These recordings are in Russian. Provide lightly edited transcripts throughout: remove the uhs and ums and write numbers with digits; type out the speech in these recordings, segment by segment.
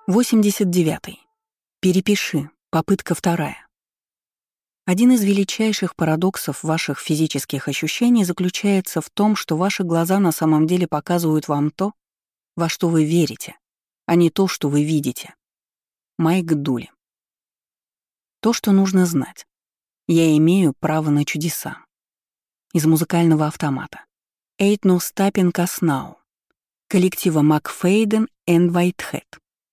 89. Перепиши. Попытка вторая. Один из величайших парадоксов ваших физических ощущений заключается в том, что ваши глаза на самом деле показывают вам то, во что вы верите, а не то, что вы видите. Майк Дули. То, что нужно знать. Я имею право на чудеса. Из музыкального автомата. Ain't no stopping us now. Коллектива Макфейден и Whitehead.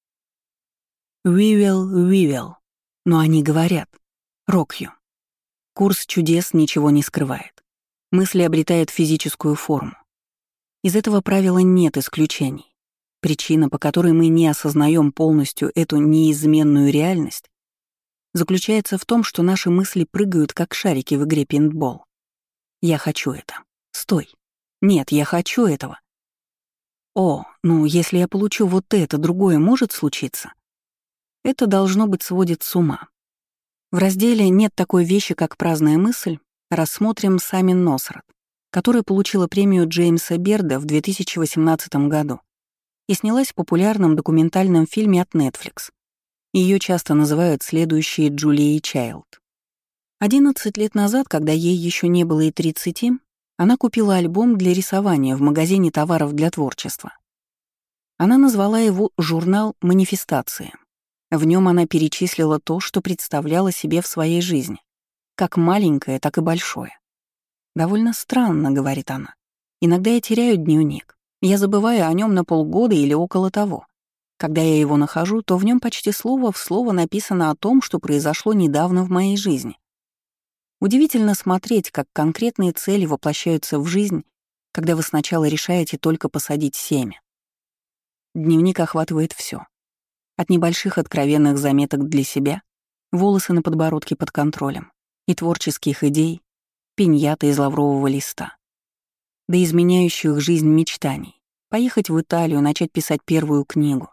We will. Но они говорят. Rock you. Курс чудес ничего не скрывает. Мысли обретают физическую форму. Из этого правила нет исключений. Причина, по которой мы не осознаем полностью эту неизменную реальность, заключается в том, что наши мысли прыгают, как шарики в игре пейнтбол. Я хочу это. Стой. Нет, я хочу этого. О, ну если я получу вот это, другое может случиться? Это, должно быть, сводит с ума. В разделе «Нет такой вещи, как праздная мысль» рассмотрим Сами Носрат, которая получила премию Джеймса Берда в 2018 году и снялась в популярном документальном фильме от Netflix. Ее часто называют следующей Джулией Чайлд. 11 лет назад, когда ей еще не было и 30, она купила альбом для рисования в магазине товаров для творчества. Она назвала его «Журнал манифестации». В нем она перечислила то, что представляла себе в своей жизни, как маленькое, так и большое. «Довольно странно», — говорит она. «Иногда я теряю дневник. Я забываю о нем на полгода или около того. Когда я его нахожу, то в нем почти слово в слово написано о том, что произошло недавно в моей жизни. Удивительно смотреть, как конкретные цели воплощаются в жизнь, когда вы сначала решаете только посадить семя. Дневник охватывает все. От небольших откровенных заметок для себя, волосы на подбородке под контролем, и творческих идей, пиньята из лаврового листа, до изменяющих жизнь мечтаний, поехать в Италию, начать писать первую книгу.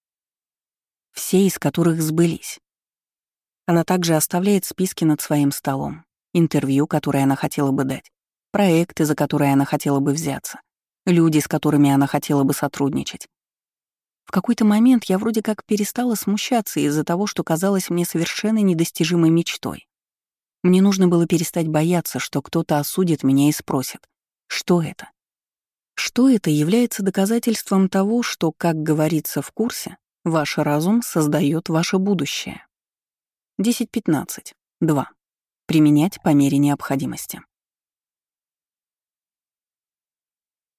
Все из которых сбылись. Она также оставляет списки над своим столом, интервью, которые она хотела бы дать, проекты, за которые она хотела бы взяться, люди, с которыми она хотела бы сотрудничать. В какой-то момент я вроде как перестала смущаться из-за того, что казалось мне совершенно недостижимой мечтой. Мне нужно было перестать бояться, что кто-то осудит меня и спросит, что это? Что это является доказательством того, что, как говорится в курсе, ваш разум создает ваше будущее. 10.15. 2. Применять по мере необходимости.